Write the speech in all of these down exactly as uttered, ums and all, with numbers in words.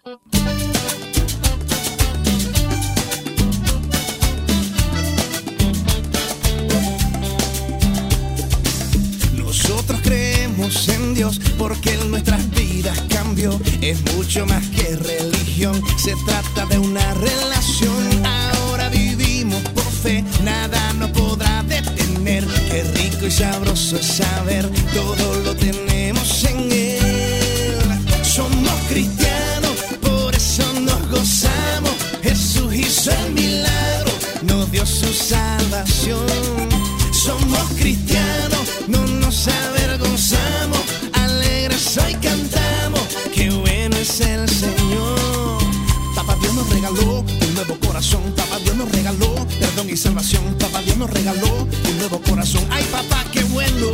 Nosotros creemos en Dios porque en nuestras vidas cambió. Es mucho más que religión, se trata de una relación. Ahora vivimos por fe, nada nos podrá detener. Qué rico y sabroso es saber, todo lo tenemos en Él. Somos cristianos, por eso nos gozamos. Jesús hizo el milagro, nos dio su salvación. Somos cristianos, no nos avergonzamos, alegres hoy cantamos, qué bueno es el Señor. Papá Dios nos regaló un nuevo corazón, Papá Dios nos regaló perdón y salvación, Papá Dios nos regaló un nuevo corazón. Ay papá, qué bueno.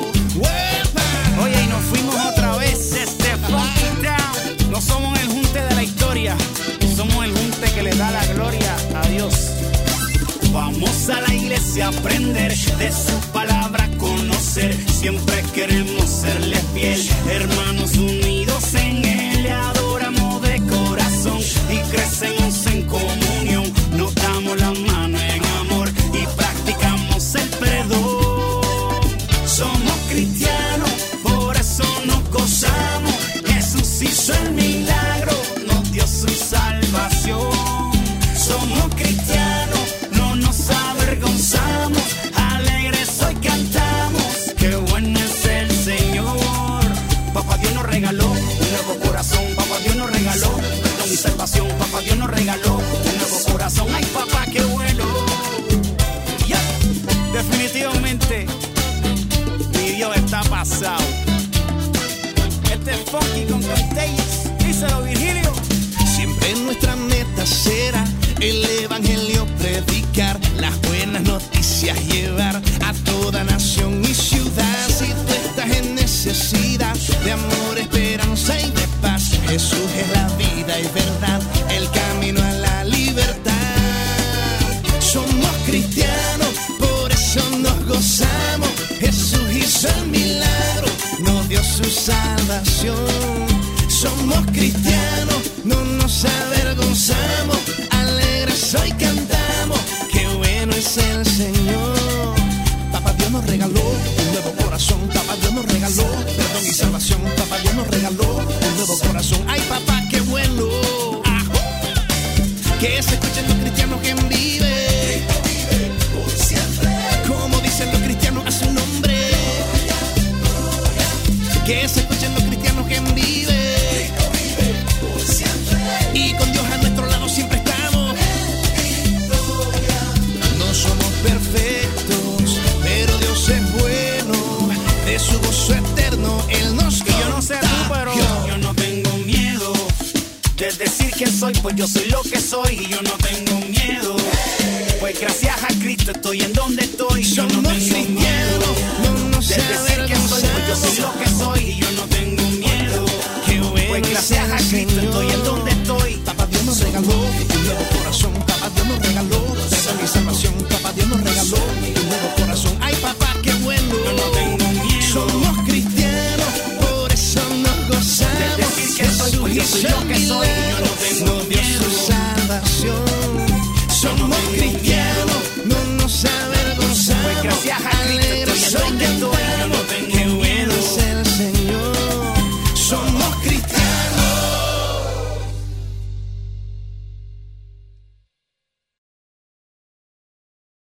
¡Uepa! Oye, y nos fuimos otra vez desde Funky Town. No somos el junte de la historia, somos el junte que le da la gloria a Dios. Vamos a la iglesia a aprender de su palabra, conocer. Siempre queremos serle fiel, hermanos unidos en Él. Le adoramos de corazón y crecemos en comunión. Nos damos la mano en amor y practicamos el perdón. Somos cristianos, por eso nos gozamos. Jesús hizo el milagro, nos dio su salvación. Somos cristianos, nos avergonzamos, alegres hoy cantamos, qué bueno es el Señor. Papá Dios nos regaló un nuevo corazón, Papá Dios nos regaló perdón y salvación, Papá Dios nos regaló un nuevo corazón. Ay papá, qué bueno. Yeah. Definitivamente mi Dios está pasado. Este es Funky con Contagious, díselo Virgilio. Siempre nuestra meta será el evangelio predicar, las buenas noticias llevar a toda nación y ciudad. Si tú estás en necesidad de amor, esperanza y de paz, Jesús es la vida y verdad, el camino a la libertad. Somos cristianos, por eso nos gozamos. Jesús hizo el milagro, nos dio su salvación. Somos cristianos, no nos avergonzamos, alegres hoy cantamos, qué bueno es el Señor. Papá Dios nos regaló un nuevo corazón, Papá Dios nos regaló perdón y salvación, Papá Dios nos regaló un nuevo corazón. Ay papá, qué bueno. ¡Ajú! Que se escuchen los cristianos que viven, por siempre, como dicen los cristianos a su nombre. Que se escuchen los cristianos que viven, y con Dios a nuestro lado siempre estamos. No somos perfectos, pero Dios es bueno, de su gozo eterno Él nos da. Y yo no sé tú, pero yo no tengo miedo de decir quién soy, pues yo soy lo que soy y yo no tengo miedo. Pues gracias a Cristo estoy en donde estoy. Yo no tengo miedo de decir quién soy, pues yo soy lo que soy y yo no tengo miedo. Pues gracias a Cristo estoy en donde estoy. Papá Dios nos regaló un nuevo corazón, Papá Dios nos regaló perdón y salvación, Papá Dios nos regaló un nuevo corazón. Ay papá, qué bueno. Yo no tengo miedo. Somos cristianos, por eso nos gozamos. De decir que soy, pues yo soy lo que soy y yo no tengo nos dio miedo. su salvación.